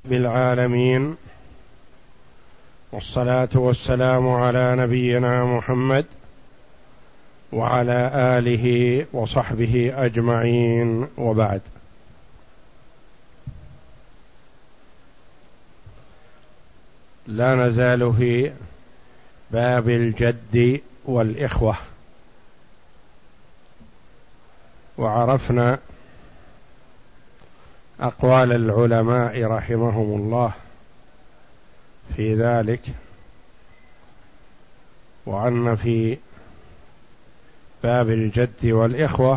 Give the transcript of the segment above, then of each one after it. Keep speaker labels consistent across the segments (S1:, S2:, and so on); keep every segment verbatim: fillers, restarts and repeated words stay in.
S1: بالعالمين، والصلاة والسلام على نبينا محمد وعلى آله وصحبه أجمعين، وبعد. لا نزال في باب الجد والإخوة، وعرفنا أقوال العلماء رحمهم الله في ذلك، وأن في باب الجد والإخوة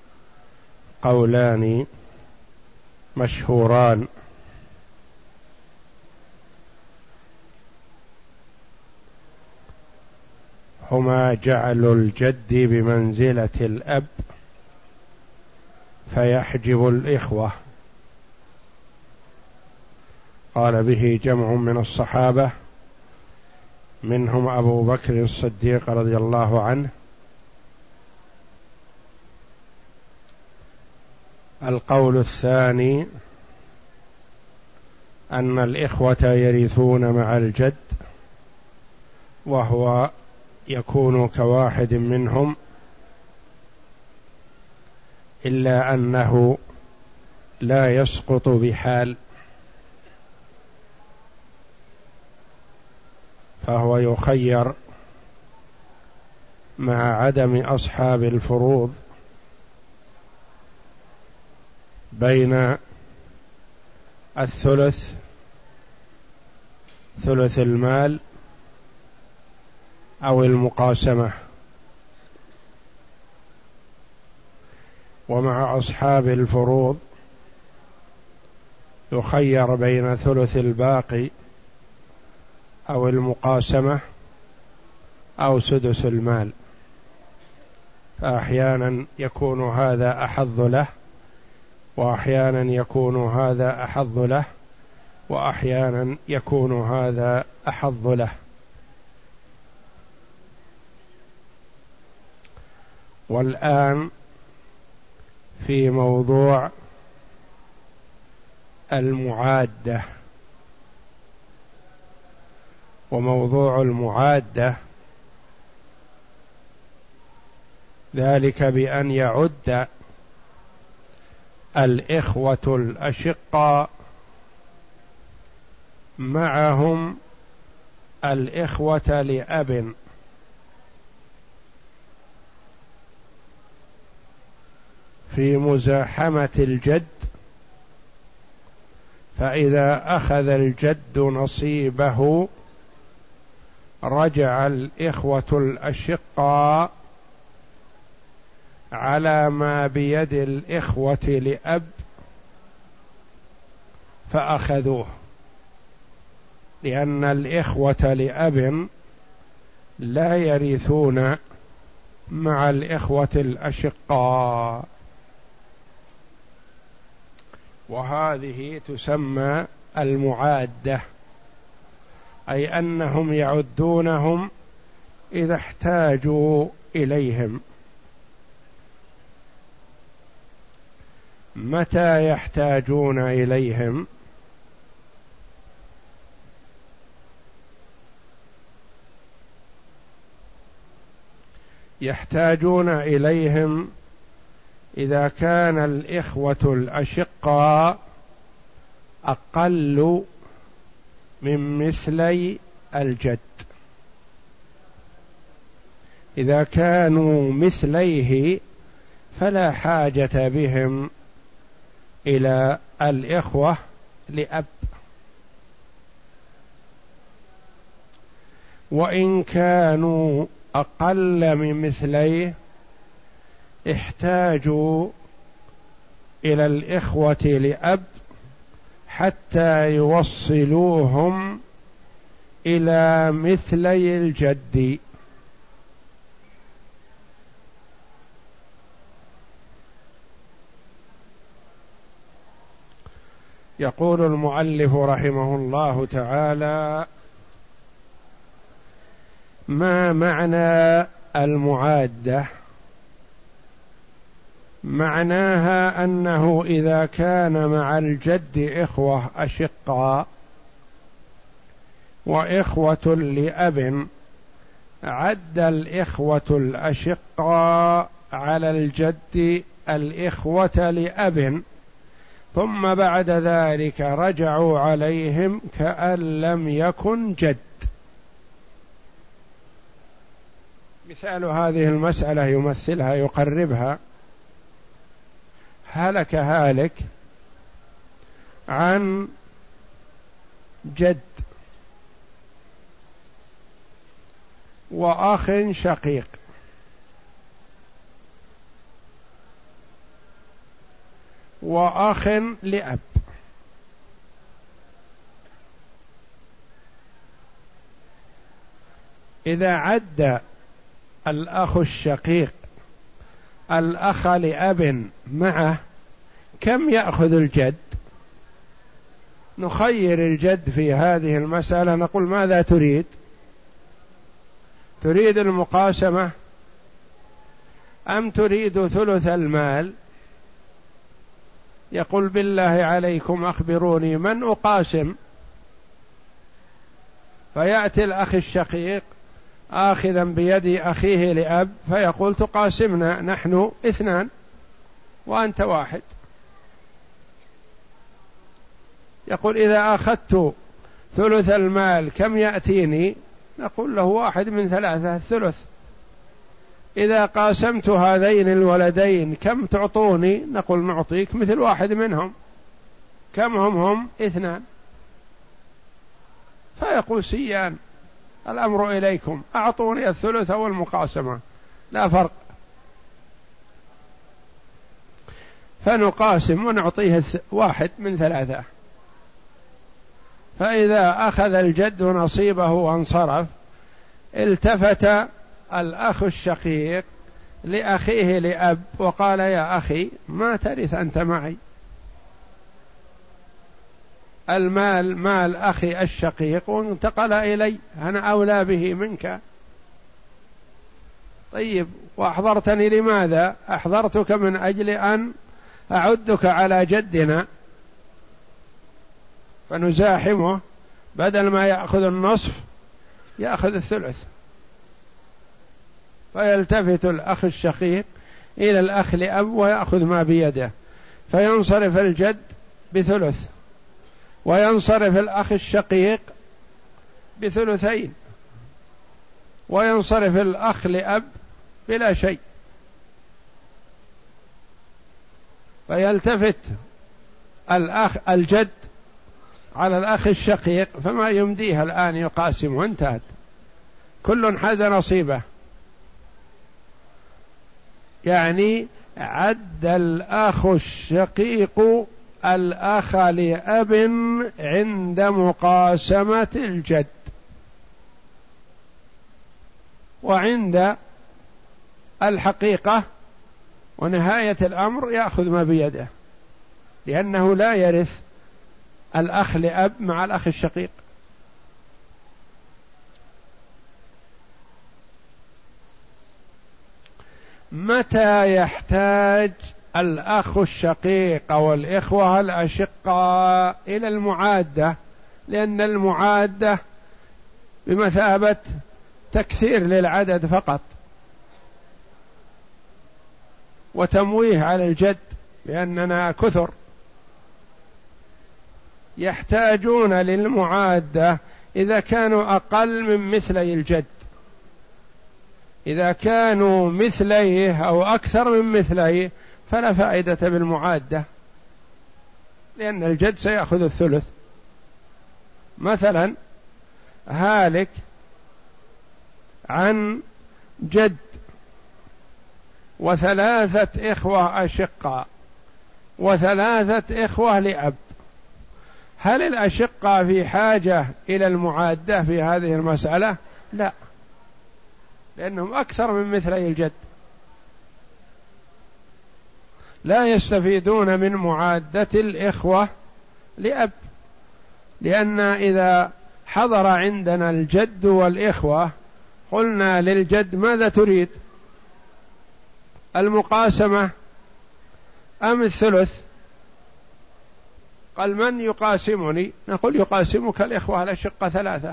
S1: قولان مشهوران: هما جعل الجد بمنزلة الأب فيحجب الإخوة، قال به جمع من الصحابة، منهم أبو بكر الصديق رضي الله عنه. القول الثاني أن الإخوة يرثون مع الجد، وهو يكون كواحد منهم، إلا أنه لا يسقط بحال، فهو يخير مع عدم أصحاب الفروض بين الثلث، ثلث المال، أو المقاسمة، ومع أصحاب الفروض يخير بين ثلث الباقي أو المقاسمة أو سدس المال، فأحيانا يكون هذا أحظ له، وأحيانا يكون هذا أحظ له، وأحيانا يكون هذا أحظ له. والآن في موضوع المعادة، وموضوع المعادة ذلك بأن يعد الإخوة الأشقاء معهم الإخوة لأب، في مزاحمة الجد، فإذا أخذ الجد نصيبه رجع الإخوة الأشقاء على ما بيد الإخوة لأب فأخذوه، لأن الإخوة لأب لا يرثون مع الإخوة الأشقاء، وهذه تسمى المعادة، أي أنهم يعدونهم إذا احتاجوا إليهم. متى يحتاجون إليهم؟ يحتاجون إليهم إذا كان الإخوة الأشقاء أقل من مثلي الجد. إذا كانوا مثليه فلا حاجة بهم إلى الإخوة لأب، وإن كانوا أقل من مثليه احتاجوا إلى الإخوة لأب حتى يوصلوهم إلى مثلي الجد. يقول المؤلف رحمه الله تعالى: ما معنى المعادة؟ معناها أنه إذا كان مع الجد إخوة أشقاء وإخوة لأب، عد الإخوة الأشقاء على الجد الإخوة لأب، ثم بعد ذلك رجعوا عليهم كأن لم يكن جد. مثال هذه المسألة يمثلها يقربها: هلك هالك عن جد وأخ شقيق، وأخ لأب، إذا عد الأخ الشقيق الأخ لأب معه كم يأخذ الجد؟ نخير الجد في هذه المسألة، نقول: ماذا تريد؟ تريد المقاسمة أم تريد ثلث المال؟ يقول: بالله عليكم أخبروني من أقاسم. فيأتي الأخ الشقيق آخذا بيد أخيه لأب فيقول: تقاسمنا، نحن اثنان وأنت واحد. يقول: إذا أخذت ثلث المال كم يأتيني؟ نقول له: واحد من ثلاثة، الثلث. إذا قاسمت هذين الولدين كم تعطوني؟ نقول: نعطيك مثل واحد منهم. كم هم هم؟ اثنان. فيقول: سيان، الأمر إليكم، أعطوني الثلث أو المقاسمة، لا فرق. فنقاسم ونعطيه واحد من ثلاثة. فإذا أخذ الجد نصيبه وانصرف، التفت الأخ الشقيق لأخيه لأب وقال: يا أخي، ما ترث أنت معي، المال مال أخي الشقيق وانتقل إلي، أنا أولى به منك. طيب، وأحضرتني لماذا؟ أحضرتك من أجل أن أعدك على جدنا، فنزاحمه، بدل ما يأخذ النصف يأخذ الثلث. فيلتفت الأخ الشقيق إلى الأخ لأب ويأخذ ما بيده، فينصرف الجد بثلث، وينصرف الأخ الشقيق بثلثين، وينصرف الأخ لأب بلا شيء. فيلتفت الأخ الجد على الأخ الشقيق فما يمديه الآن يقاسم، وانتهت، كل حاز نصيبه. يعني عد الأخ الشقيق الأخ لأب عند مقاسمة الجد، وعند الحقيقة ونهاية الأمر يأخذ ما بيده، لأنه لا يرث الأخ لأب مع الأخ الشقيق. متى يحتاج الأخ الشقيق والإخوة الأشقاء إلى المعادة؟ لأن المعادة بمثابة تكثير للعدد فقط، وتمويه على الجد لأننا كثر. يحتاجون للمعادة إذا كانوا أقل من مثلي الجد. إذا كانوا مثليه أو أكثر من مثليه فلا فائدة بالمعادة، لأن الجد سيأخذ الثلث. مثلا هالك عن جد وثلاثة إخوة أشقاء وثلاثة إخوة لأب، هل الأشقاء في حاجة إلى المعادة في هذه المسألة؟ لا، لأنهم أكثر من مثلي الجد، لا يستفيدون من معادة الإخوة لأب. لأن إذا حضر عندنا الجد والإخوة قلنا للجد: ماذا تريد؟ المقاسمة أم الثلث؟ قال من يقاسمني؟ نقول يقاسمك الإخوة الأشقة ثلاثة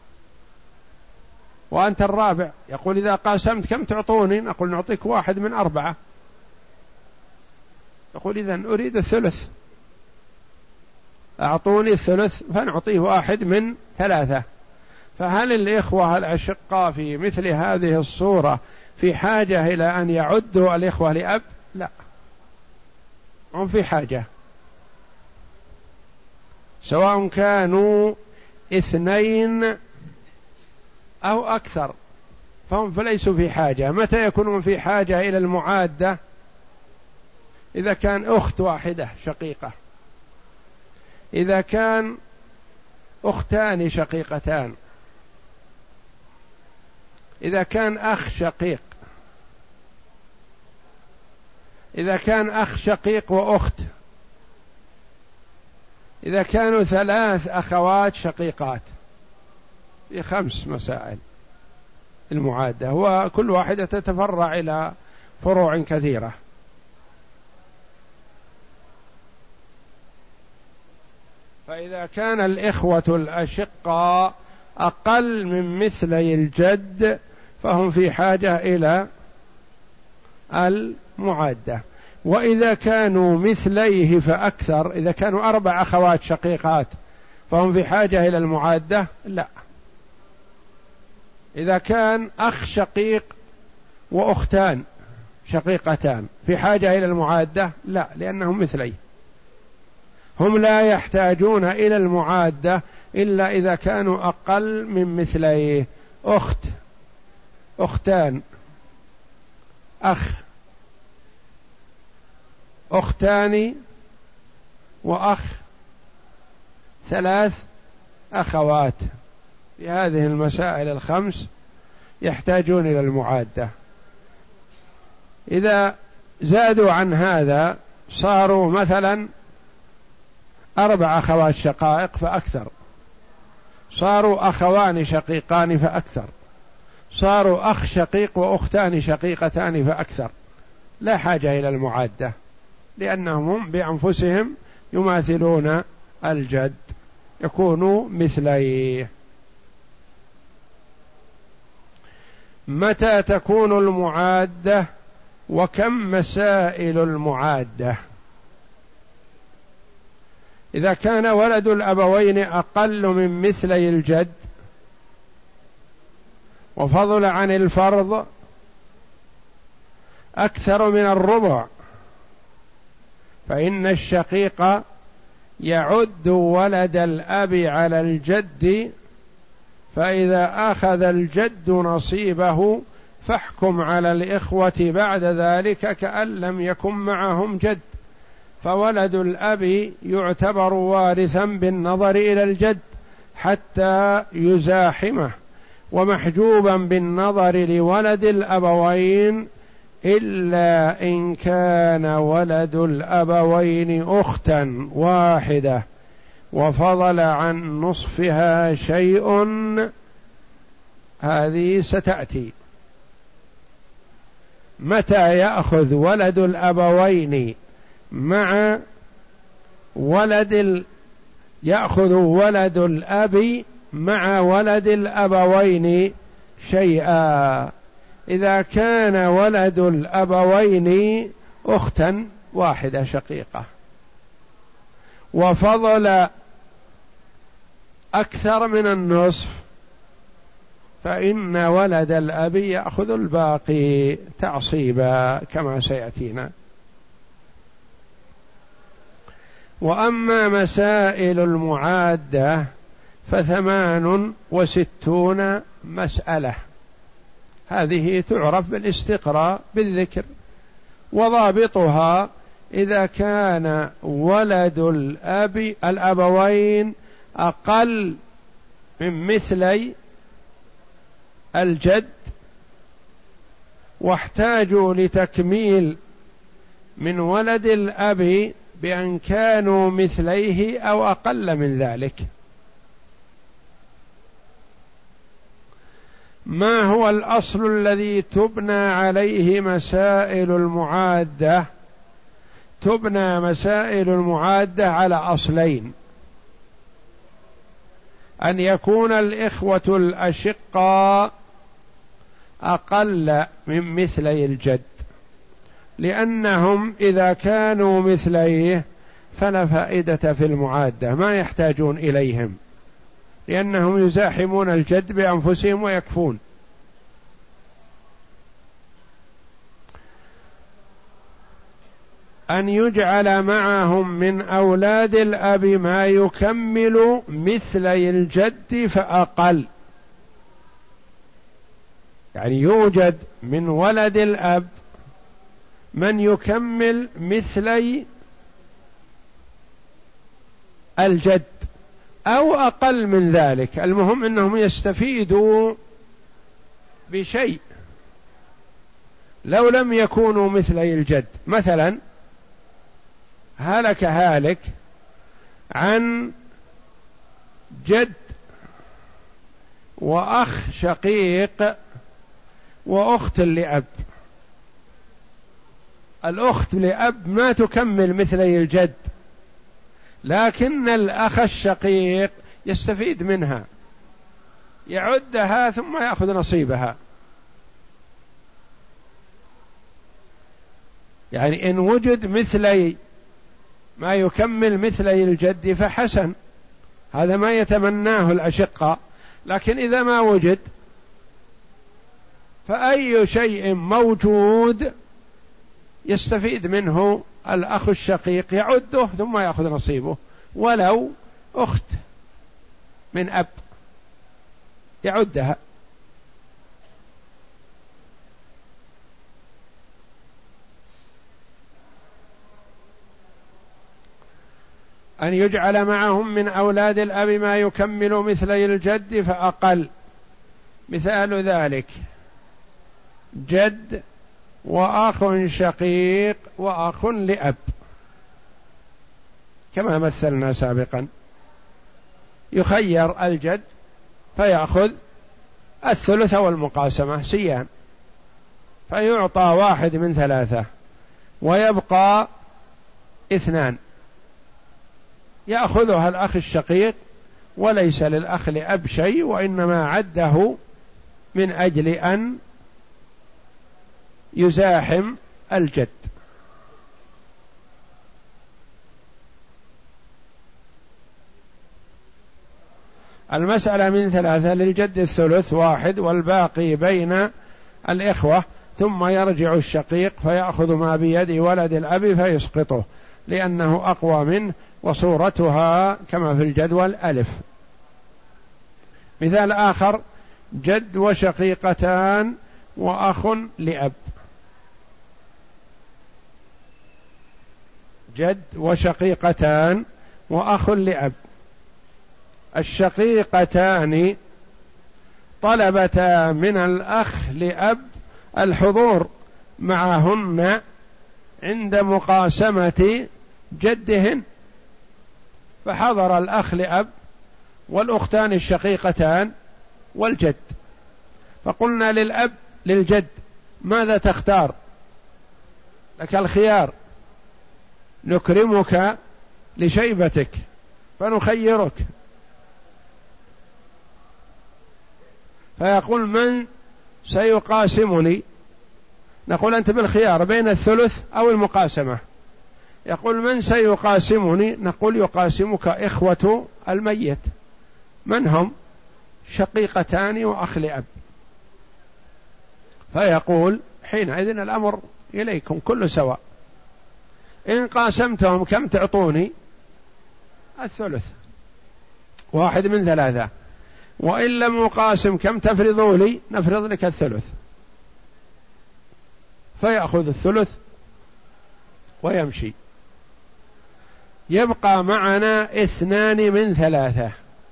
S1: وأنت الرابع. يقول إذا قاسمت كم تعطوني؟ نقول نعطيك واحد من أربعة. يقول إذن أريد الثلث، أعطوني الثلث فنعطيه واحد من ثلاثة. فهل الإخوة الأشقاء في مثل هذه الصورة في حاجة إلى أن يعدوا الإخوة لأب؟ لا، هم في حاجة، سواء كانوا اثنين أو أكثر فهم فليسوا في حاجة. متى يكونون في حاجة إلى المعادة؟ إذا كان أخت واحدة شقيقة، إذا كان أختان شقيقتان، إذا كان أخ شقيق، إذا كان أخ شقيق وأخت، إذا كانوا ثلاث أخوات شقيقات. في خمس مسائل المعادة، وكل واحدة تتفرع إلى فروع كثيرة. فإذا كان الإخوة الأشقاء أقل من مثلي الجد فهم في حاجة إلى المعادة. وإذا كانوا مثليه فأكثر، إذا كانوا أربع أخوات شقيقات فهم في حاجة إلى المعادة؟ لا. إذا كان أخ شقيق وأختان شقيقتان في حاجة إلى المعادة؟ لا، لأنهم مثليه. هم لا يحتاجون إلى المعادة إلا إذا كانوا أقل من مثليه. أخت، أختان، أخ، أختان وأخ، ثلاث أخوات. في هذه المسائل الخمس يحتاجون إلى المعادة. إذا زادوا عن هذا صاروا مثلا أربع أخوات شقائق فأكثر، صاروا أخوان شقيقان فأكثر، صاروا أخ شقيق وأختان شقيقتان فأكثر، لا حاجة إلى المعادة، لأنهم هم بأنفسهم يماثلون الجد، يكونوا مثليه. متى تكون المعادة وكم مسائل المعادة؟ إذا كان ولد الأبوين أقل من مثلي الجد وفضل عن الفرض أكثر من الربع، فإن الشقيق يعد ولد الأب على الجد، فإذا أخذ الجد نصيبه فاحكم على الإخوة بعد ذلك كأن لم يكن معهم جد، فولد الأب يعتبر وارثا بالنظر إلى الجد حتى يزاحمه، ومحجوبا بالنظر لولد الأبوين إلا إن كان ولد الأبوين أختا واحدة وفضل عن نصفها شيء، هذه ستأتي. متى يأخذ ولد الأبوين مع ولد ال... يأخذ ولد الأب مع ولد الأبوين شيئا؟ إذا كان ولد الأبوين أختا واحدة شقيقة وفضل أكثر من النصف، فإن ولد الأب يأخذ الباقي تعصيبا كما سيأتينا. وأما مسائل المعادة فثمان وستون مسألة، هذه تعرف بالاستقراء بالذكر، وضابطها إذا كان ولد الأب الأبوين أقل من مثلي الجد واحتاجوا لتكميل من ولد الأب بأن كانوا مثليه أو أقل من ذلك. ما هو الأصل الذي تبنى عليه مسائل المعادة؟ تبنى مسائل المعادة على أصلين: أن يكون الإخوة الأشقاء أقل من مثلي الجد، لأنهم إذا كانوا مثليه فلا فائدة في المعادة، ما يحتاجون إليهم، لأنهم يزاحمون الجد بأنفسهم ويكفون. أن يجعل معهم من أولاد الأب ما يكمل مثلي الجد فأقل، يعني يوجد من ولد الأب من يكمل مثلي الجد أو أقل من ذلك، المهم أنهم يستفيدوا بشيء لو لم يكونوا مثلي الجد. مثلا هلك هالك عن جد وأخ شقيق وأخت لأب، الأخت لأب ما تكمل مثلي الجد، لكن الأخ الشقيق يستفيد منها، يعدها ثم يأخذ نصيبها. يعني إن وجد مثلي ما يكمل مثلي الجد فحسن، هذا ما يتمناه الأشقاء، لكن إذا ما وجد فأي شيء موجود يستفيد منه الأخ الشقيق، يعده ثم يأخذ نصيبه، ولو أخت من أب يعدها. أن يجعل معهم من أولاد الأب ما يكمل مثلي الجد فأقل. مثال ذلك جد وأخ شقيق وأخ لأب، كما مثلنا سابقا، يخير الجد فيأخذ الثلث والمقاسمة سيان، فيعطى واحد من ثلاثة ويبقى اثنان، يأخذها الأخ الشقيق وليس للأخ لأب شيء، وإنما عده من أجل أن يزاحم الجد. المسألة من ثلاثة: للجد الثلث واحد والباقي بين الإخوة، ثم يرجع الشقيق فيأخذ ما بيد ولد الأب فيسقطه لأنه أقوى منه، وصورتها كما في الجدول ألف. مثال آخر: جد وشقيقتان وأخ لأب. جد وشقيقتان وأخ لأب، الشقيقتان طلبتا من الأخ لأب الحضور معهن عند مقاسمة جدهن، فحضر الأخ لأب والأختان الشقيقتان والجد، فقلنا للأب للجد: ماذا تختار؟ لك الخيار، نكرمك لشيبتك فنخيرك، فيقول: من سيقاسمني؟ نقول: أنت بالخيار بين الثلث أو المقاسمة. يقول: من سيقاسمني؟ نقول: يقاسمك إخوة الميت. من هم؟ شقيقتان وأخ لأب. فيقول حينئذ الأمر إليكم كل سواء، إن قاسمتهم كم تعطوني؟ الثلث، واحد من ثلاثة، وإن لم أقاسم كم تفرضوا لي؟ نفرض لك الثلث، فيأخذ الثلث ويمشي. يبقى معنا اثنان من ثلاثة،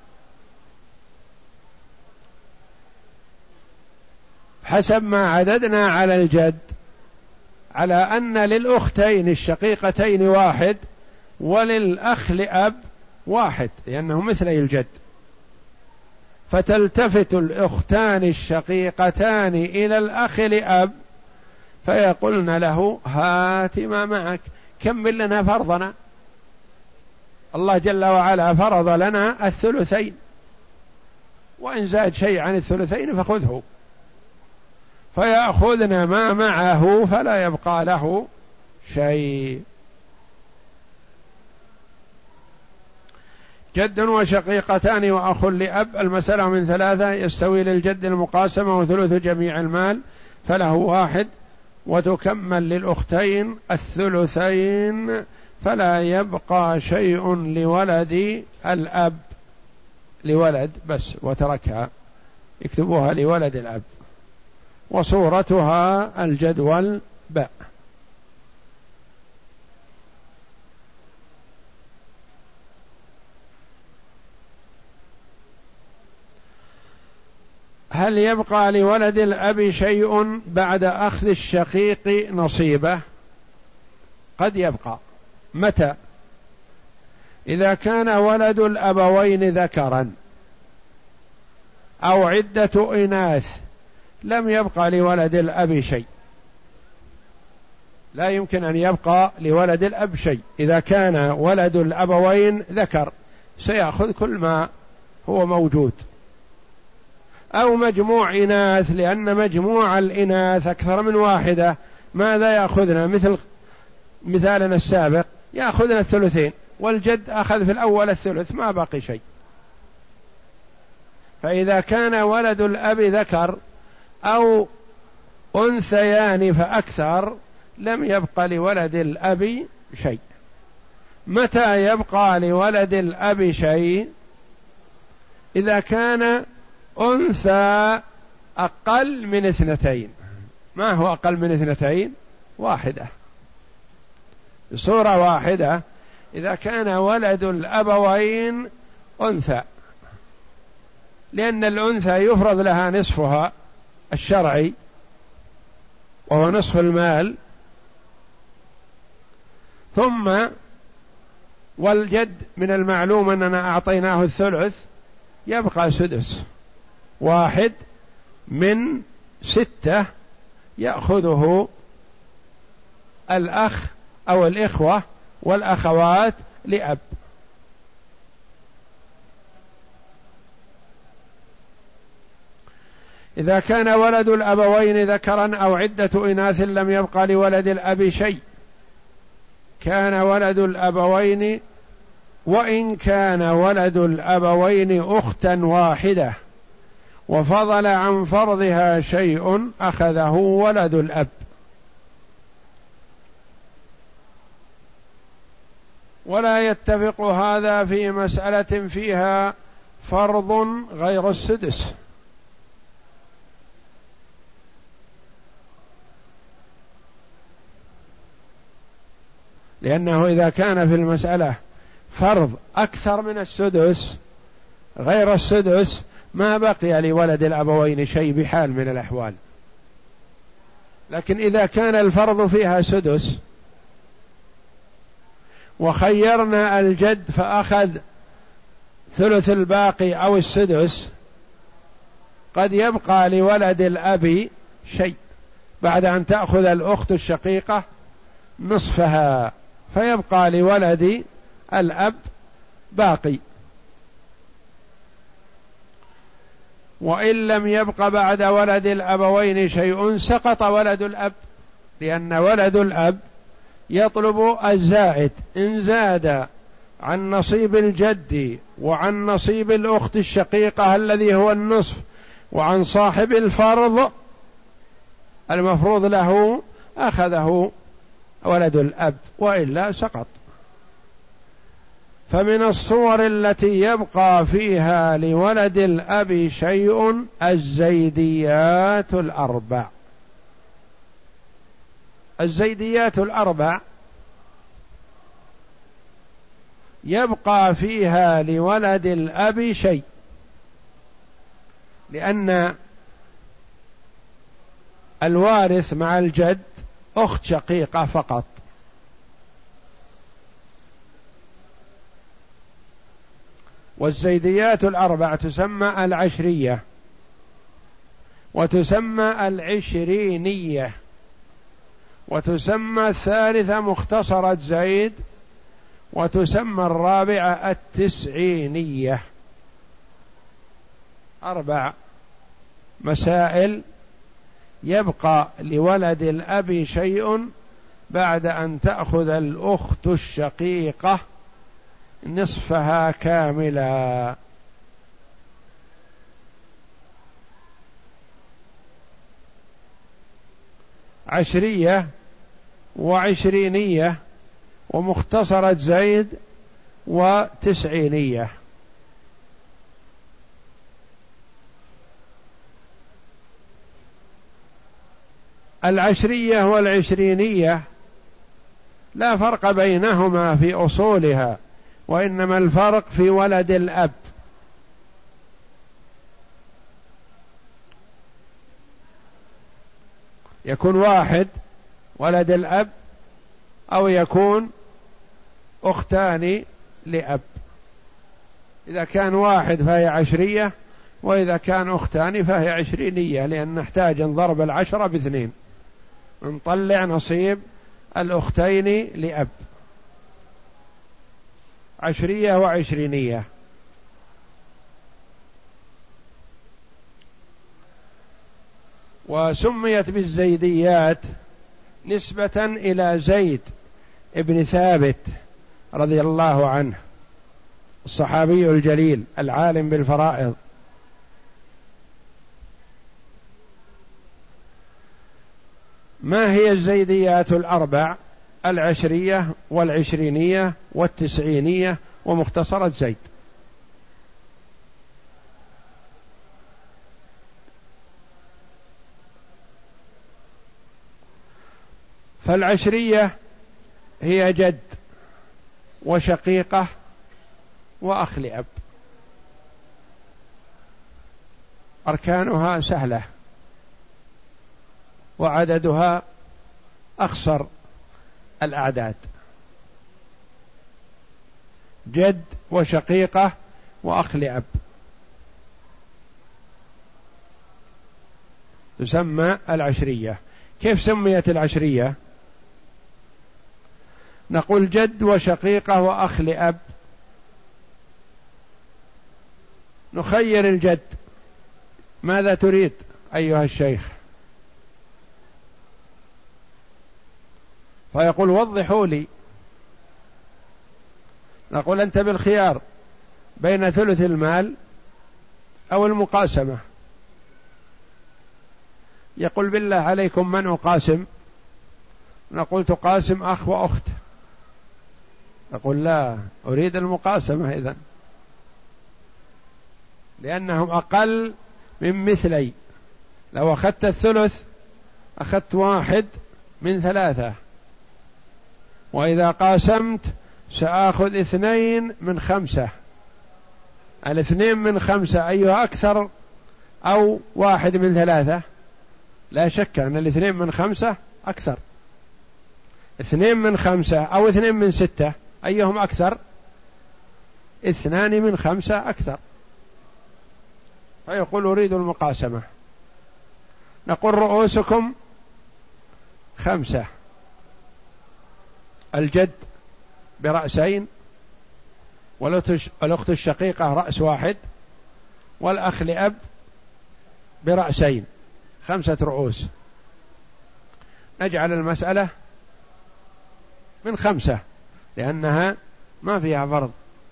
S1: حسب ما عددنا على الجد، على أن للأختين الشقيقتين واحد وللأخ لأب واحد لأنه مثلي الجد، فتلتفت الأختان الشقيقتان إلى الأخ لأب فيقولن له: هات ما معك، كمل لنا فرضنا، الله جل وعلا فرض لنا الثلثين، وإن زاد شيء عن الثلثين فخذه، فيأخذنا ما معه فلا يبقى له شيء. جد وشقيقتان وأخ لأب، المسألة من ثلاثة، يستوي للجد المقاسمة وثلث جميع المال فله واحد، وتكمل للأختين الثلثين فلا يبقى شيء لولد الأب، لولد بس وتركها، يكتبوها لولد الأب، وصورتها الجدول باء. هل يبقى لولد الأب شيء بعد أخذ الشقيق نصيبه؟ قد يبقى. متى؟ إذا كان ولد الأبوين ذكرا أو عدة إناث لم يبقى لولد الأب شيء، لا يمكن أن يبقى لولد الأب شيء. إذا كان ولد الأبوين ذكر سيأخذ كل ما هو موجود، أو مجموع إناث، لأن مجموع الإناث أكثر من واحدة، ماذا يأخذنا؟ مثل مثالنا السابق، يأخذنا الثلثين، والجد أخذ في الأول الثلث، ما باقي شيء. فإذا كان ولد الأب ذكر أو أنثيان فأكثر لم يبقى لولد الأب شيء. متى يبقى لولد الأب شيء؟ إذا كان أنثى أقل من اثنتين. ما هو أقل من اثنتين؟ واحدة، صورة واحدة. إذا كان ولد الأبوين أنثى، لأن الأنثى يفرض لها نصفها الشرعي وهو نصف المال، ثم والجد من المعلوم أننا أعطيناه الثلث، يبقى سدس، واحد من ستة يأخذه الأخ أو الإخوة والأخوات لأب. إذا كان ولد الأبوين ذكرا أو عدة إناث لم يبقى لولد الأب شيء. كان ولد الأبوين، وإن كان ولد الأبوين أختا واحدة وفضل عن فرضها شيء أخذه ولد الأب. ولا يتفق هذا في مسألة فيها فرض غير السدس، لأنه إذا كان في المسألة فرض أكثر من السدس غير السدس ما بقي لولد الأبوين شيء بحال من الأحوال. لكن إذا كان الفرض فيها سدس وخيرنا الجد فأخذ ثلث الباقي أو السدس، قد يبقى لولد الأب شيء بعد أن تأخذ الأخت الشقيقة نصفها، فيبقى لولد الأب باقي. وإن لم يبق بعد ولد الأبوين شيء سقط ولد الأب، لأن ولد الأب يطلب الزائد، إن زاد عن نصيب الجد وعن نصيب الأخت الشقيقة الذي هو النصف وعن صاحب الفرض المفروض له أخذه ولد الأب، وإلا سقط. فمن الصور التي يبقى فيها لولد الأب شيء الزيديات الأربع. الزيديات الأربع يبقى فيها لولد الأب شيء، لأن الوارث مع الجد أخت شقيقة فقط، والزيديات الأربع تسمى العشرية وتسمى العشرينية وتسمى الثالثة مختصرة زيد، وتسمى الرابعة التسعينية. أربع مسائل. يبقى لولد الأب شيء بعد أن تأخذ الأخت الشقيقة نصفها كاملا. عشرية وعشرينية ومختصرة زيد وتسعينية. العشرية والعشرينية لا فرق بينهما في أصولها، وإنما الفرق في ولد الأب. يكون واحد ولد الأب، أو يكون أختان لأب. إذا كان واحد فهي عشرية، وإذا كان أختان فهي عشرينية، لأن نحتاج نضرب العشرة باثنين، نطلع نصيب الأختين لأب. عشرية وعشرينية. وسميت بالزيديات نسبة إلى زيد ابن ثابت رضي الله عنه، الصحابي الجليل العالم بالفرائض. ما هي الزيديات الأربع؟ العشرية والعشرينية والتسعينية ومختصرة زيد. فالعشرية هي جد وشقيقة وأخ لأب. أركانها سهلة وعددها أخصر الأعداد. جد وشقيقة وأخ لأب تسمى العشرية. كيف سميت العشرية؟ نقول جد وشقيقة وأخ لأب. نخير الجد، ماذا تريد أيها الشيخ؟ فيقول وضحوا لي. نقول أنت بالخيار بين ثلث المال أو المقاسمة. يقول بالله عليكم من أقاسم؟ نقول تقاسم أخ وأخت. يقول لا، أريد المقاسمة إذن، لأنهم أقل من مثلي. لو أخذت الثلث أخذت واحد من ثلاثة، وإذا قاسمت سآخذ اثنين من خمسة. الاثنين من خمسة أيها أكثر أو واحد من ثلاثة؟ لا شك أن الاثنين من خمسة أكثر. اثنين من خمسة أو اثنين من ستة أيهم أكثر؟ اثنان من خمسة أكثر. فيقول أريد المقاسمة. نقول رؤوسكم خمسة، الجد برأسين، والأخت الشقيقة رأس واحد، والأخ لأب برأسين، خمسة رؤوس. نجعل المسألة من خمسة لأنها ما فيها فرض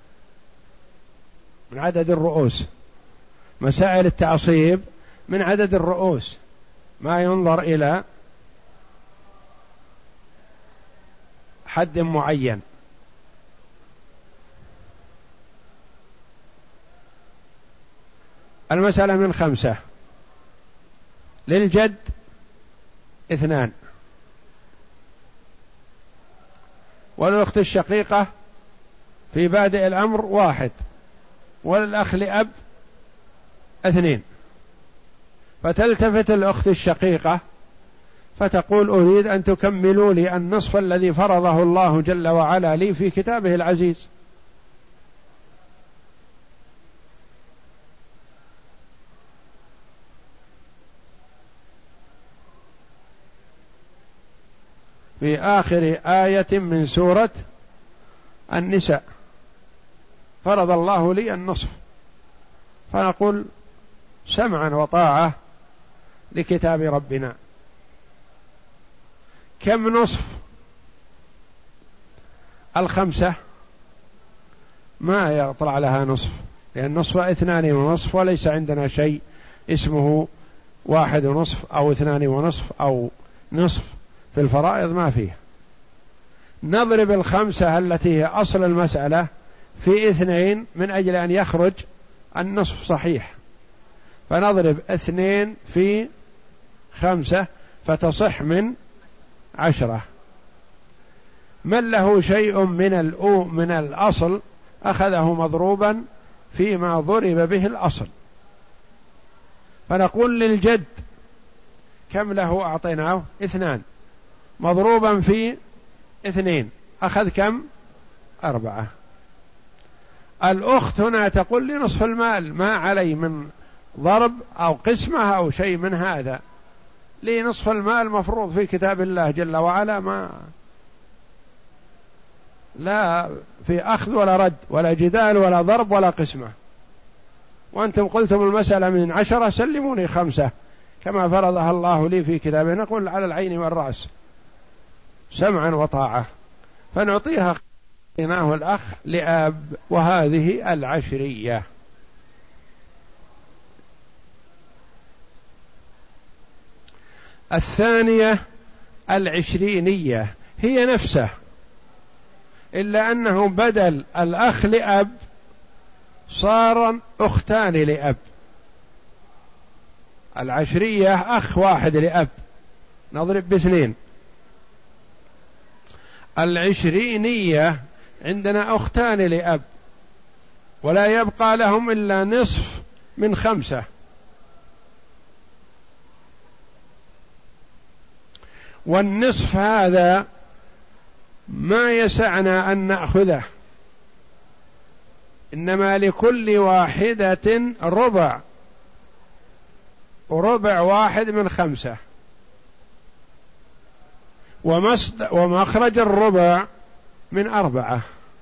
S1: من عدد الرؤوس. مسائل التعصيب من عدد الرؤوس، ما ينظر إلى حد معين. المسألة من خمسة. للجد اثنان، والأخت الشقيقة في بادئ الأمر واحد، وللأخ لأب اثنين. فتلتفت الأخت الشقيقة فتقول أريد أن تكملوا لي النصف الذي فرضه الله جل وعلا لي في كتابه العزيز. في آخر آية من سورة النساء: فرض الله لي النصف. فنقول سمعا وطاعة لكتاب ربنا. كم نصف؟ الخمسة ما يطلع لها نصف، لأن نصف اثنان ونصف، وليس عندنا شيء اسمه واحد ونصف أو اثنان ونصف أو نصف في الفرائض، ما فيه. نضرب الخمسة التي هي أصل المسألة في اثنين من أجل أن يخرج النصف صحيح، فنضرب اثنين في خمسة فتصح من عشرة. من له شيء من الأو من الأصل أخذه مضروبا فيما ضرب به الأصل. فنقول للجد كم له أعطيناه؟ اثنان، مضروبا في اثنين أخذ كم؟ أربعة. الأخت هنا تقول لي نصف المال، ما علي من ضرب أو قسمة أو شيء من هذا، لي نصف المال مفروض في كتاب الله جل وعلا، ما لا في أخذ ولا رد ولا جدال ولا ضرب ولا قسمة. وأنتم قلتم المسألة من عشرة، سلموني خمسة كما فرضها الله لي في كتابه، نقول على العين والرأس سمعا وطاعة. فنعطيها قيناه الأخ لأب، وهذه العشرية. الثانية العشرينية، هي نفسه، إلا أنه بدل الأخ لأب صار أختان لأب. العشرية أخ واحد لأب، نضرب باثنين. العشرينية عندنا أختان لأب، ولا يبقى لهم إلا نصف من خمسة، والنصف هذا ما يسعنا أن نأخذه، إنما لكل واحدة ربع، وربع واحد من خمسة، ومخرج الربع من أربعة.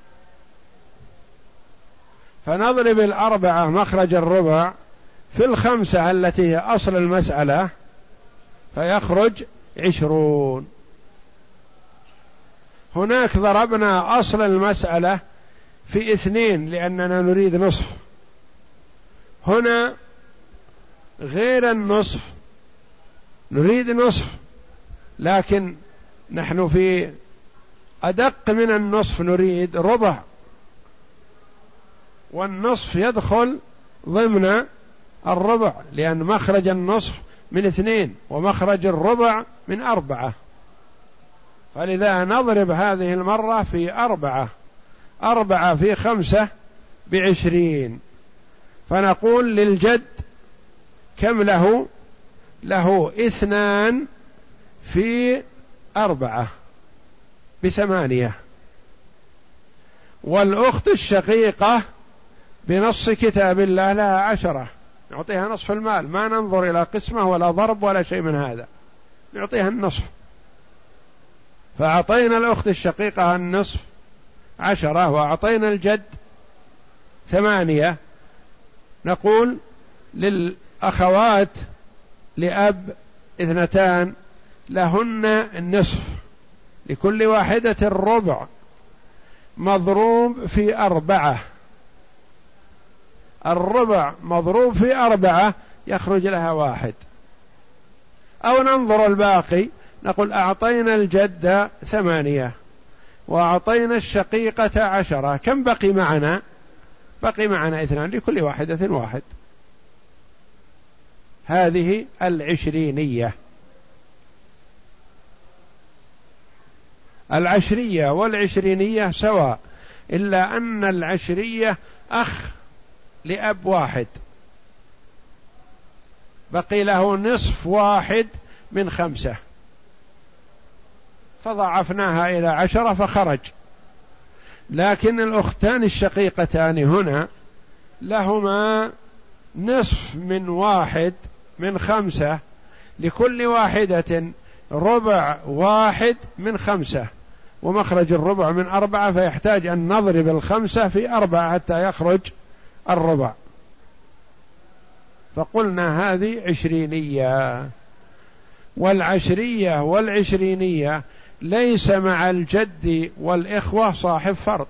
S1: فنضرب الأربعة مخرج الربع في الخمسة التي هي أصل المسألة، فيخرج عشرون. هناك ضربنا أصل المسألة في اثنين لأننا نريد نصف، هنا غير النصف نريد نصف، لكن نحن في أدق من النصف نريد ربع، والنصف يدخل ضمن الربع، لأن مخرج النصف من اثنين ومخرج الربع من أربعة. فلذا نضرب هذه المرة في أربعة، أربعة في خمسة بعشرين. فنقول للجد كم له؟ له اثنان في أربعة بثمانية. والأخت الشقيقة بنص كتاب الله لها عشرة، نعطيها نصف المال، ما ننظر إلى قسمة ولا ضرب ولا شيء من هذا، نعطيها النصف. فأعطينا الأخت الشقيقة النصف عشرة، وأعطينا الجد ثمانية. نقول للأخوات لأب اثنتان لهن النصف، لكل واحدة الربع مضروب في أربعة، الربع مضروب في أربعة يخرج لها واحد. أو ننظر الباقي، نقول أعطينا الجد ثمانية وأعطينا الشقيقة عشرة، كم بقي معنا؟ بقي معنا اثنان، لكل واحدة واحد. هذه العشرينية. العشرية والعشرينية سواء، إلا أن العشرية أخ لأب واحد، بقي له نصف واحد من خمسة، فضعفناها إلى عشرة فخرج. لكن الأختان الشقيقتان هنا لهما نصف من واحد من خمسة، لكل واحدة ربع واحد من خمسة، ومخرج الربع من أربعة، فيحتاج أن نضرب الخمسة في أربعة حتى يخرج الربع، فقلنا هذه عشرينية. والعشرية والعشرينية ليس مع الجد والإخوة صاحب فرض.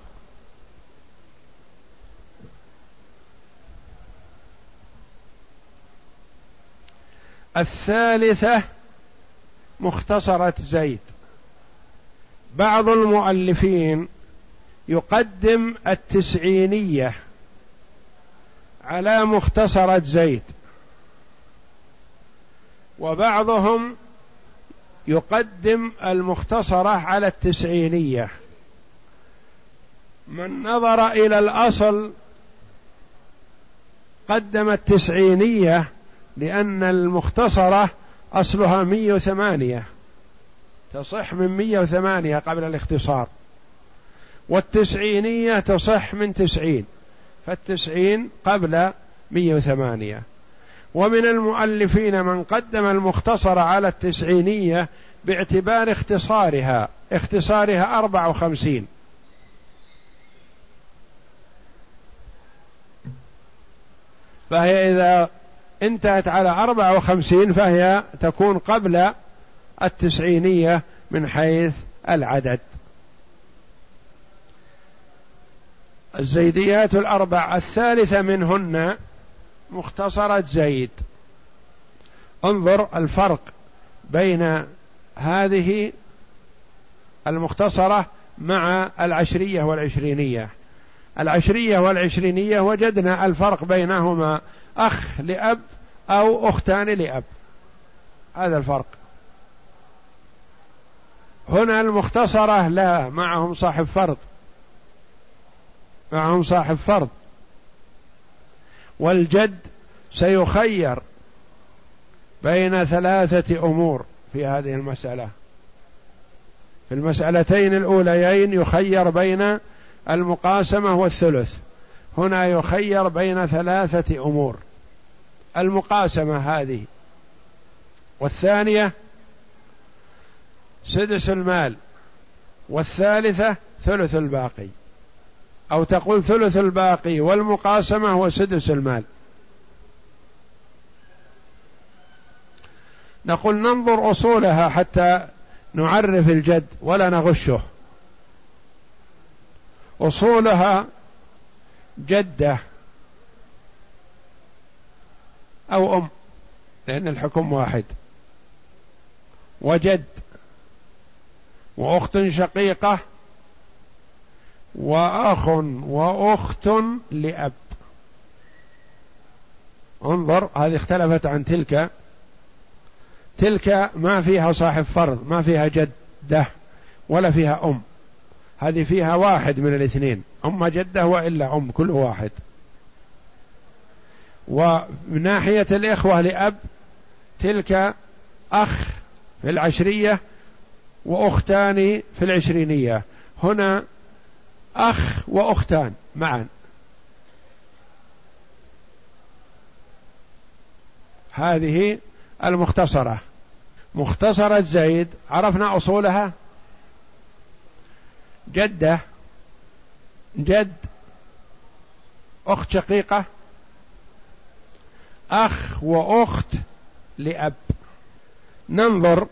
S1: الثالثة مختصرة زيد. بعض المؤلفين يقدم التسعينية على مختصرة زيد، وبعضهم يقدم المختصرة على التسعينية. من نظر إلى الأصل قدم التسعينية، لأن المختصرة أصلها مئة وثمانية، تصح من مئة وثمانية قبل الاختصار، والتسعينية تصح من تسعين، فالتسعين قبل مئة وثمانية. ومن المؤلفين من قدم المختصر على التسعينية باعتبار اختصارها اختصارها أربع وخمسين، فهي إذا انتهت على أربع وخمسين فهي تكون قبل التسعينية من حيث العدد. الزيديات الأربع الثالثة منهن مختصرة زيد. انظر الفرق بين هذه المختصرة مع العشرية والعشرينية. العشرية والعشرينية وجدنا الفرق بينهما أخ لأب أو أختان لأب، هذا الفرق. هنا المختصرة لا، معهم صاحب فرض، معهم صاحب فرض. والجد سيخير بين ثلاثة أمور في هذه المسألة. في المسألتين الأوليين يخير بين المقاسمة والثلث، هنا يخير بين ثلاثة أمور: المقاسمة هذه، والثانية سدس المال، والثالثة ثلث الباقي، أو تقول ثلث الباقي والمقاسمة وسدس المال. نقول ننظر أصولها حتى نعرف الجد ولا نغشه. أصولها جدة أو أم، لأن الحكم واحد، وجد، وأخت شقيقة، وأخ وأخت لأب. انظر، هذه اختلفت عن تلك. تلك ما فيها صاحب فرض، ما فيها جدة ولا فيها أم، هذه فيها واحد من الاثنين، أما جدة وإلا أم، كل واحد. ومن ناحية الإخوة لأب تلك أخ في العشرية وأختان في العشرينية، هنا أخ وأختان معا. هذه المختصرة. مختصرة زيد عرفنا أصولها: جدة، جد، أخت شقيقة، أخ وأخت لأب. ننظر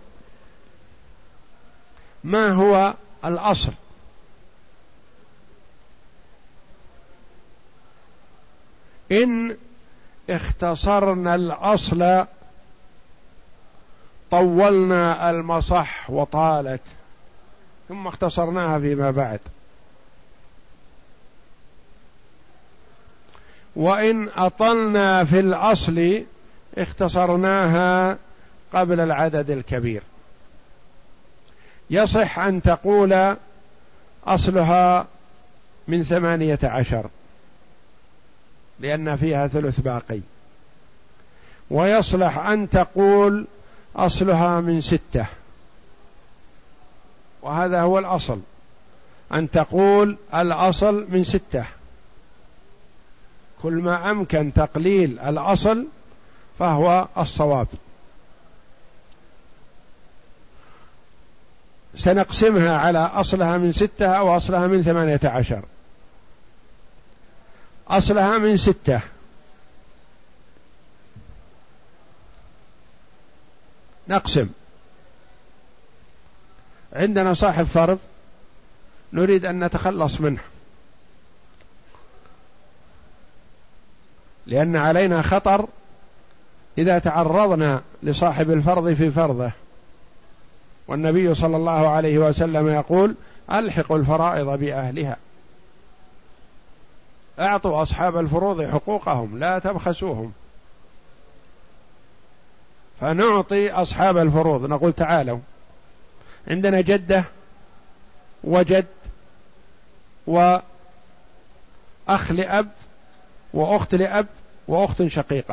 S1: ما هو الأصل. إن اختصرنا الأصل طولنا المصح وطالت، ثم اختصرناها فيما بعد. وإن أطلنا في الأصل اختصرناها قبل العدد الكبير. يصح أن تقول أصلها من ثمانية عشر لأن فيها ثلث باقي، ويصلح أن تقول أصلها من ستة، وهذا هو الأصل، أن تقول الأصل من ستة. كل ما أمكن تقليل الأصل فهو الصواب. سنقسمها على أصلها من ستة أو أصلها من ثمانية عشر. أصلها من ستة، نقسم. عندنا صاحب فرض نريد أن نتخلص منه، لأن علينا خطر إذا تعرضنا لصاحب الفرض في فرضه، والنبي صلى الله عليه وسلم يقول: ألحقوا الفرائض بأهلها، أعطوا أصحاب الفروض حقوقهم لا تبخسوهم. فنعطي أصحاب الفروض، نقول: تعالوا، عندنا جدة وجد وأخ لأب وأخت لأب وأخت شقيقة.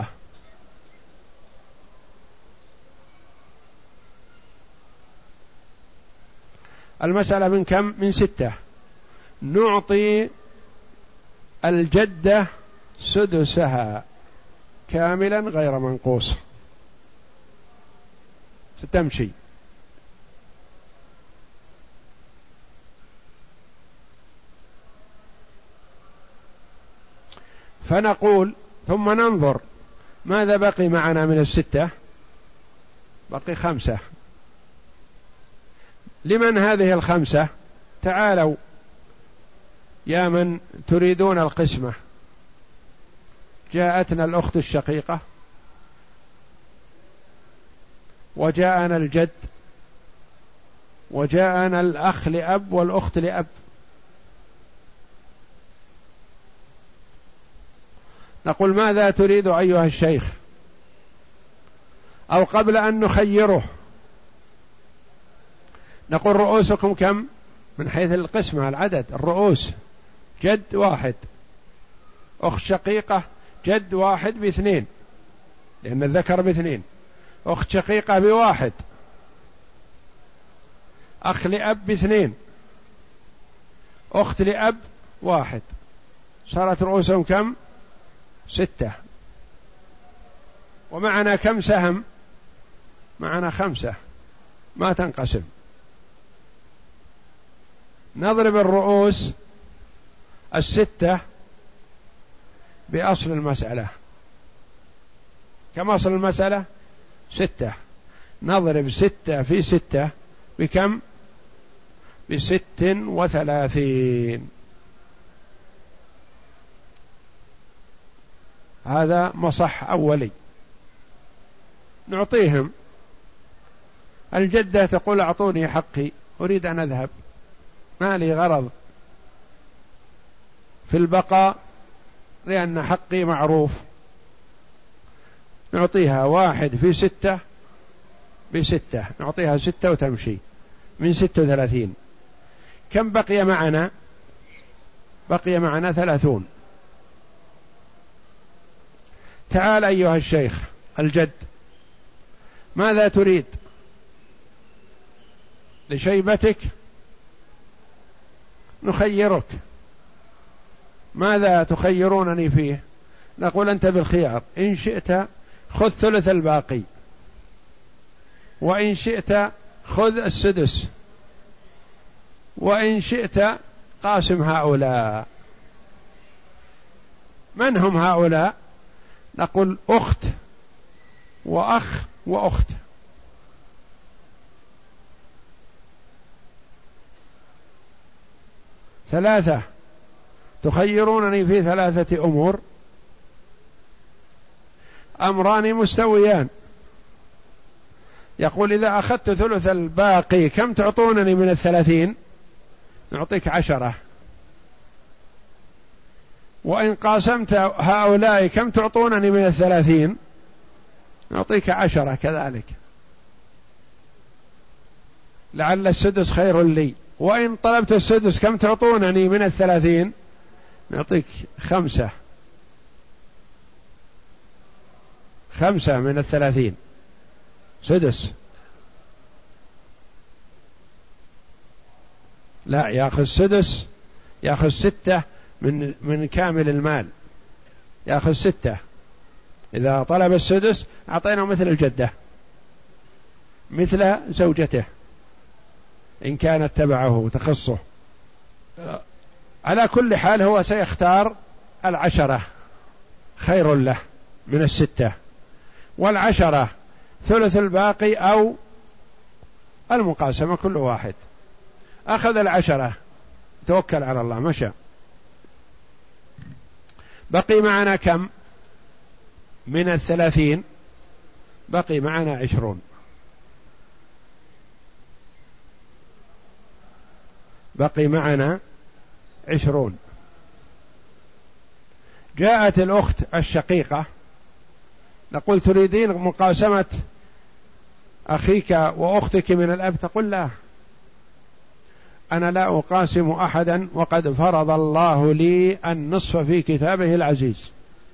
S1: المسألة من كم؟ من ستة. نعطي الجدة سدسها كاملا غير منقوص، ستمشي. فنقول ثم ننظر ماذا بقي معنا من الستة. بقي خمسة. لمن هذه الخمسة؟ تعالوا يا من تريدون القسمة. جاءتنا الأخت الشقيقة، وجاءنا الجد، وجاءنا الأخ لأب والأخت لأب. نقول: ماذا تريد أيها الشيخ؟ أو قبل أن نخيره نقول: رؤوسكم كم؟ من حيث القسمة العدد، الرؤوس: جد واحد، أخت شقيقة جد واحد باثنين، لأن الذكر باثنين، أخت شقيقة بواحد، أخ لأب باثنين، أخت لأب واحد. صارت رؤوسهم كم؟ ستة. ومعنا كم سهم؟ معنا خمسة، ما تنقسم. نضرب الرؤوس الستة بأصل المسألة. كم أصل المسألة؟ ستة. نضرب ستة في ستة بكم؟ بست وثلاثين. هذا مصح أولي. نعطيهم. الجدة تقول: أعطوني حقي، أريد أن أذهب، ما لي غرض في البقاء لأن حقي معروف. نعطيها واحد في ستة بستة، نعطيها ستة وتمشي من ستة وثلاثين. كم بقي معنا؟ بقي معنا ثلاثون. تعال أيها الشيخ الجد، ماذا تريد؟ لشيبتك نخيرك، ماذا تخيرونني فيه؟ نقول: أنت بالخيار، إن شئت خذ ثلث الباقي، وإن شئت خذ السدس، وإن شئت قاسم هؤلاء. من هم هؤلاء؟ نقول: أخت وأخ وأخت. ثلاثة. تخيرونني في ثلاثة أمور، أمران مستويان. يقول: إذا أخذت ثلث الباقي كم تعطونني من الثلاثين؟ نعطيك عشرة. وإن قاسمت هؤلاء كم تعطونني من الثلاثين؟ نعطيك عشرة كذلك، لعل السدس خير لي. وإن طلبت السدس كم تعطونني من الثلاثين؟ نعطيك خمسة، خمسة من الثلاثين سدس. لا، يأخذ سدس، يأخذ ستة من من كامل المال، يأخذ ستة. إذا طلب السدس أعطيناه مثل الجدة، مثل زوجته. إن كانت تبعه تخصه. على كل حال هو سيختار العشرة خير له من الستة، والعشرة ثلث الباقي أو المقاسمة كل واحد. أخذ العشرة توكل على الله مشى. بقي معنا كم من الثلاثين؟ بقي معنا عشرون. بقي معنا عشرون. جاءت الأخت الشقيقة، نقول تريدين مقاسمة أخيك وأختك من الأب؟ تقول لا، أنا لا أقاسم أحدا وقد فرض الله لي النصف في كتابه العزيز.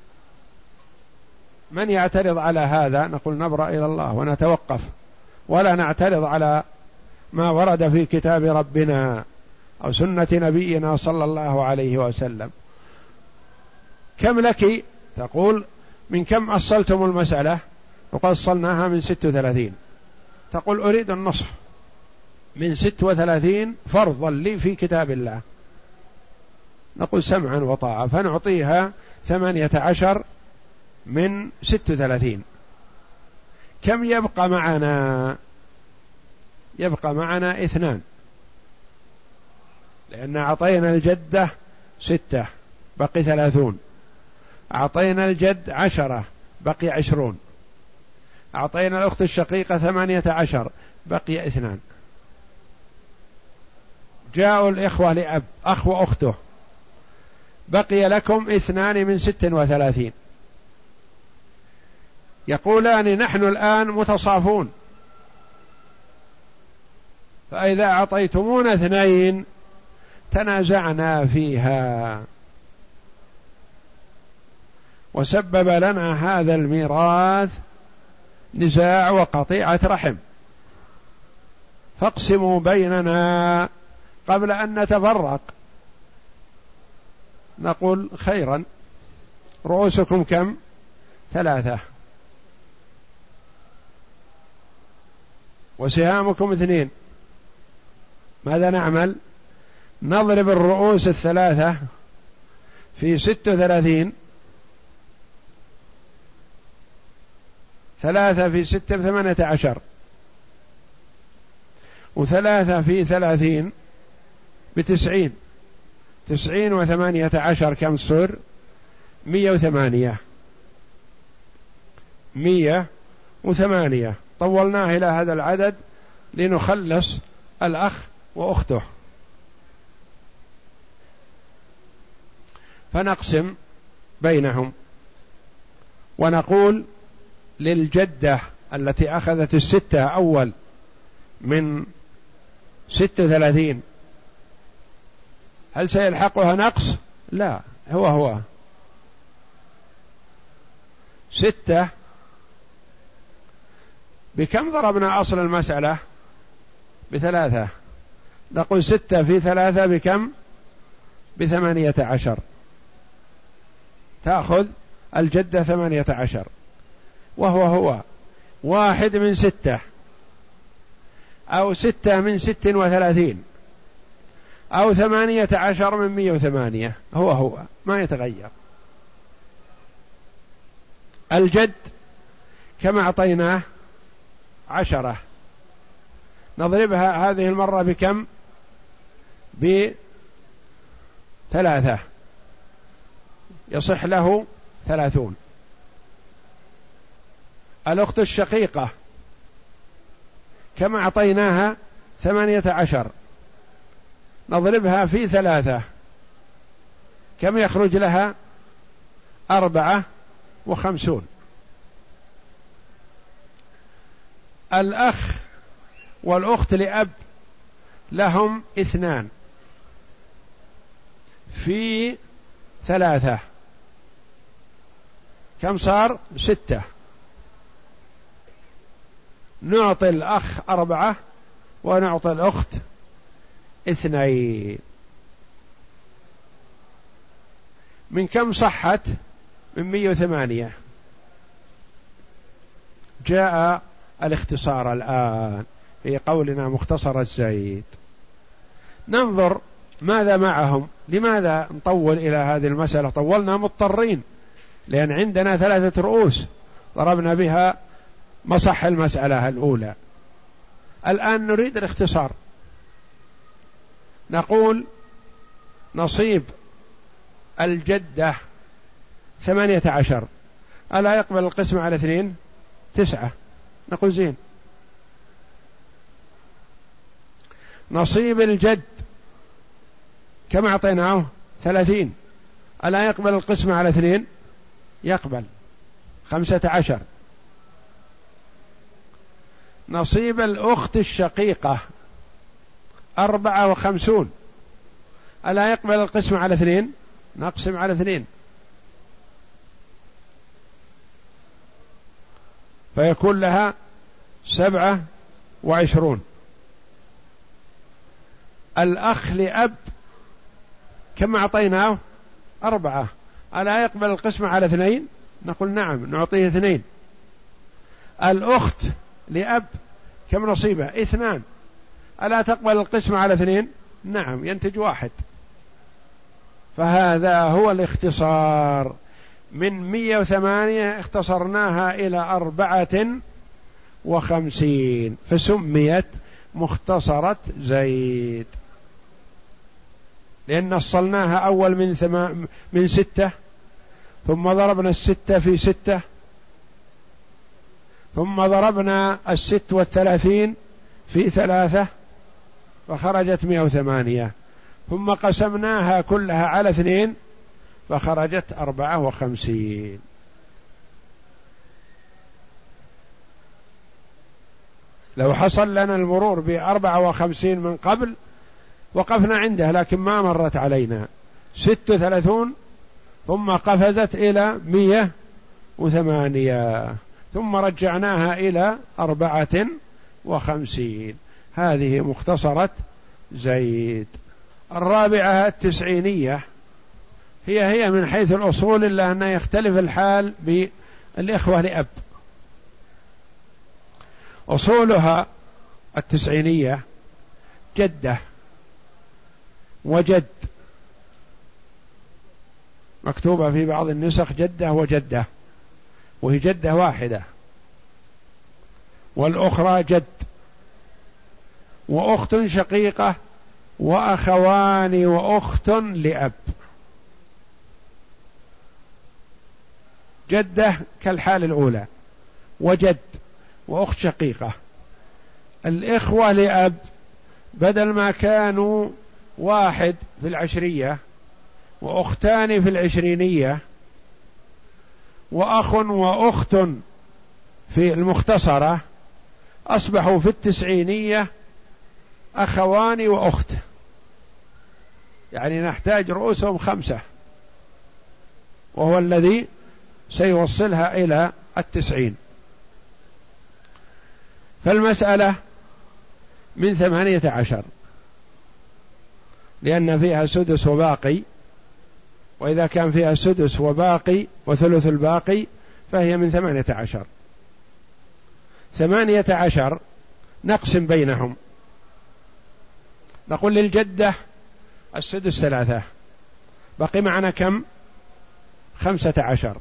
S1: من يعترض على هذا؟ نقول نبرأ إلى الله ونتوقف، ولا نعترض على ما ورد في كتاب ربنا أو سنة نبينا صلى الله عليه وسلم. كم لك؟ تقول من كم أصلتم المسألة؟ وقد أصلناها من ست وثلاثين. تقول أريد النصف من ست وثلاثين فرضا لي في كتاب الله. نقول سمعا وطاعة، فنعطيها ثمانية عشر من ست وثلاثين. كم يبقى معنا؟ يبقى معنا اثنان، لأن أعطينا الجدة ستة بقي ثلاثون، أعطينا الجد عشرة بقي عشرون، أعطينا الأخت الشقيقة ثمانية عشر بقي اثنان. جاءوا الإخوة لأب، أخ وأخته، بقي لكم اثنان من ست وثلاثين. يقولان نحن الآن متصافون، فإذا أعطيتمونا اثنين تنازعنا فيها وسبب لنا هذا الميراث نزاع وقطيعة رحم، فاقسموا بيننا قبل أن نتفرق. نقول خيرا، رؤوسكم كم؟ ثلاثة، وسهامكم اثنين. ماذا نعمل؟ نضرب الرؤوس الثلاثة في ست وثلاثين، ثلاثة في ستة بثمانية عشر، وثلاثة في ثلاثين بتسعين، تسعين وثمانية عشر كم صر؟ مية وثمانية، مية وثمانية. طولناه إلى هذا العدد لنخلص الأخ وأخته. فنقسم بينهم ونقول للجدة التي أخذت الستة أول من ستة وثلاثين هل سيلحقها نقص؟ لا، هو هو ستة. بكم ضربنا أصل المسألة؟ بثلاثة. نقول ستة في ثلاثة بكم؟ بثمانية عشر. تأخذ الجدة ثمانية عشر، وهو هو واحد من ستة، أو ستة من ست وثلاثين، أو ثمانية عشر من مية وثمانية، هو هو ما يتغير. الجد كما أعطيناه عشرة، نضربها هذه المرة بكم؟ بثلاثة، يصح له ثلاثون. الأخت الشقيقة كما أعطيناها ثمانية عشر، نضربها في ثلاثة، كم يخرج لها؟ أربعة وخمسون. الأخ والأخت لأب لهم اثنان في ثلاثة، كم صار؟ ستة. نعطي الأخ أربعة ونعطي الأخت اثنين. من كم صحت؟ من مية وثمانية. جاء الاختصار الآن، في قولنا مختصر الزايد. ننظر ماذا معهم. لماذا نطول إلى هذه المسألة؟ طولنا مضطرين، لأن عندنا ثلاثة رؤوس ضربنا بها مصح المسألة الأولى. الآن نريد الاختصار. نقول نصيب الجدة ثمانية عشر، ألا يقبل القسم على اثنين؟ تسعة. نقول زين. نصيب الجد كم أعطيناه؟ ثلاثين، ألا يقبل القسم على اثنين؟ يقبل، خمسة عشر. نصيب الأخت الشقيقة أربعة وخمسون، ألا يقبل القسم على اثنين؟ نقسم على اثنين، فيكون لها سبعة وعشرون. الأخ لأب كم أعطيناه؟ أربعة، ألا يقبل القسم على اثنين؟ نقول نعم، نعطيه اثنين. الأخت لأب كم نصيبه؟ اثنان، ألا تقبل القسم على اثنين؟ نعم، ينتج واحد. فهذا هو الاختصار. من مئة وثمانية اختصرناها إلى أربعة وخمسين، فسميت مختصرة زيد، لأن نصلناها أول من ثما من ستة، ثم ضربنا الستة في ستة، ثم ضربنا الست والثلاثين في ثلاثة فخرجت مئة وثمانية، ثم قسمناها كلها على اثنين فخرجت أربعة وخمسين. لو حصل لنا المرور بأربعة وخمسين من قبل وقفنا عنده، لكن ما مرت علينا ست وثلاثون، ثم قفزت إلى مئة وثمانية، ثم رجعناها إلى أربعة وخمسين. هذه مختصرة زيد. الرابعة التسعينية، هي هي من حيث الأصول، إلا أنه يختلف الحال بالإخوة لأب. أصولها التسعينية جدة وجد، مكتوبة في بعض النسخ جدة وجدة، وهي جدة واحدة، والأخرى جد، وأخت شقيقة، وأخوان وأخت لأب. جدة كالحال الأولى، وجد وأخت شقيقة. الإخوة لأب بدل ما كانوا واحد في العشرية وأختان في العشرينية وأخ وأخت في المختصرة، أصبحوا في التسعينية أخوان وأخت، يعني نحتاج رؤوسهم خمسة، وهو الذي سيوصلها إلى التسعين. فالمسألة من ثمانية عشر، لأن فيها سدس وباقي، وإذا كان فيها سدس وباقي وثلث الباقي فهي من ثمانية عشر. ثمانية عشر نقسم بينهم، نقول للجدة السدس ثلاثة، بقي معنا كم؟ خمسة عشر.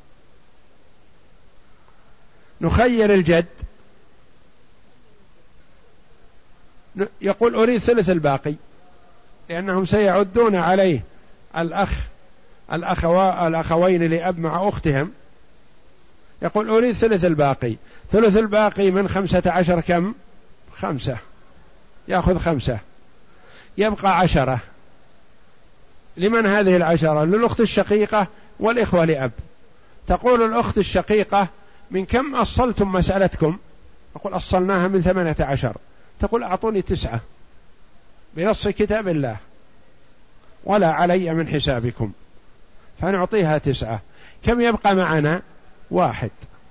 S1: نخير الجد، يقول أريد ثلث الباقي، لأنهم سيعدون عليه الأخ الأخوة الأخوين لأب مع أختهم، يقول أريد ثلث الباقي. ثلث الباقي من خمسة عشر كم؟ خمسة، يأخذ خمسة، يبقى عشرة. لمن هذه العشرة؟ للأخت الشقيقة والإخوة لأب. تقول الأخت الشقيقة من كم أصلتم مسألتكم؟ أقول أصلناها من ثمانية عشر. تقول أعطوني تسعة بنص كتاب الله ولا علي من حسابكم، فنعطيها تسعة. كم يبقى معنا؟ واحد.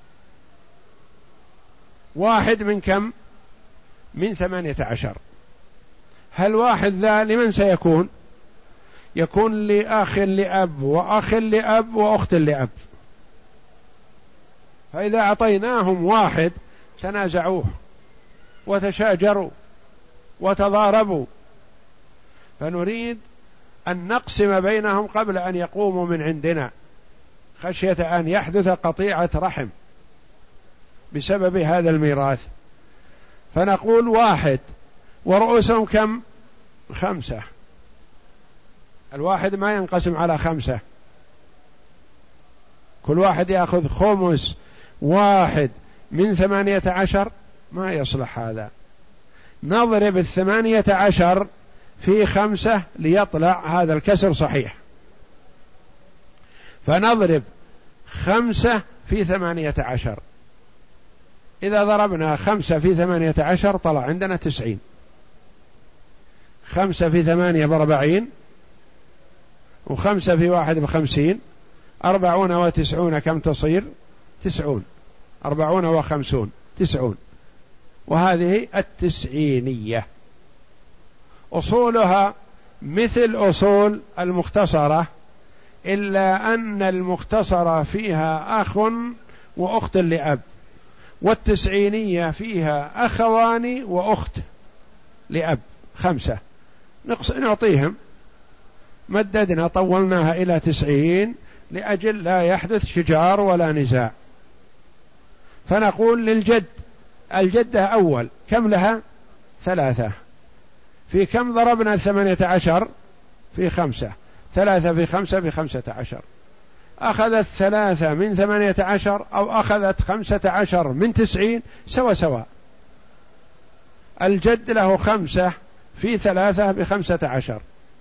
S1: واحد من كم؟ من ثمانية عشر. هل واحد ذا لمن سيكون؟ يكون لأخ لأب وأخ لأب وأخت لأب. فإذا أعطيناهم واحد تنازعوه، وتشاجروا وتضاربوا، فنريد أن نقسم بينهم قبل أن يقوموا من عندنا، خشية أن يحدث قطيعة رحم بسبب هذا الميراث. فنقول واحد، ورؤوسهم كم؟ خمسة. الواحد ما ينقسم على خمسة، كل واحد يأخذ خمس واحد من ثمانية عشر، ما يصلح هذا. نضرب الثمانية عشر في خمسة ليطلع هذا الكسر صحيح، فنضرب خمسة في ثمانية عشر. إذا ضربنا خمسة في ثمانية عشر طلع عندنا تسعين. خمسة في ثمانية بأربعين، وخمسة في واحد بخمسين، أربعون وتسعون كم تصير؟ تسعون. أربعون وخمسون تسعون، وهذه التسعينية. أصولها مثل أصول المختصرة، إلا أن المختصرة فيها أخ وأخت لأب، والتسعينية فيها أخوان وأخت لأب، خمسة. نعطيهم، مددنا طولناها إلى تسعين لأجل لا يحدث شجار ولا نزاع. فنقول للجد، الجدة أول كم لها؟ ثلاثة. في كم ضربنا ثمانية عشر؟ في خمسة. ثلاثة في خمسة بخمسة عشر. أخذت ثلاثة من ثمانية عشر أو أخذت خمسة عشر من تسعين، سوا سوا. الجد له خمسة في ثلاثة بخمسة عشر.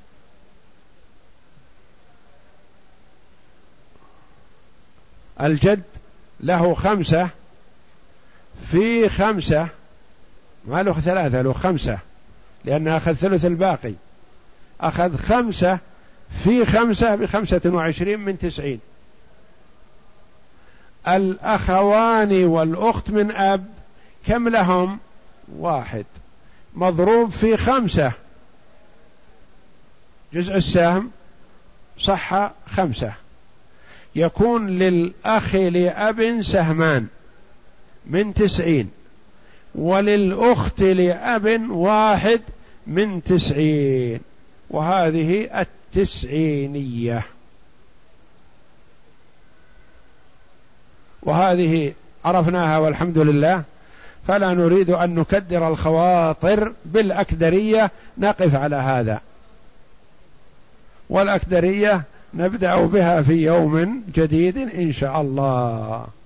S1: الجد له خمسة في خمسة، ما له ثلاثة، له خمسة، لأنه أخذ ثلث الباقي. أخذ خمسة في خمسة بخمسة وعشرين من تسعين. الأخوان والأخت من أب كم لهم؟ واحد، مضروب في خمسة، جزء السهم صح خمسة، يكون للأخ لأب سهمان من تسعين، وللأخت لأب واحد من تسعين، وهذه التسعينية. وهذه عرفناها والحمد لله، فلا نريد أن نكدر الخواطر بالأكدرية، نقف على هذا. والأكدرية نبدأ بها في يوم جديد إن شاء الله.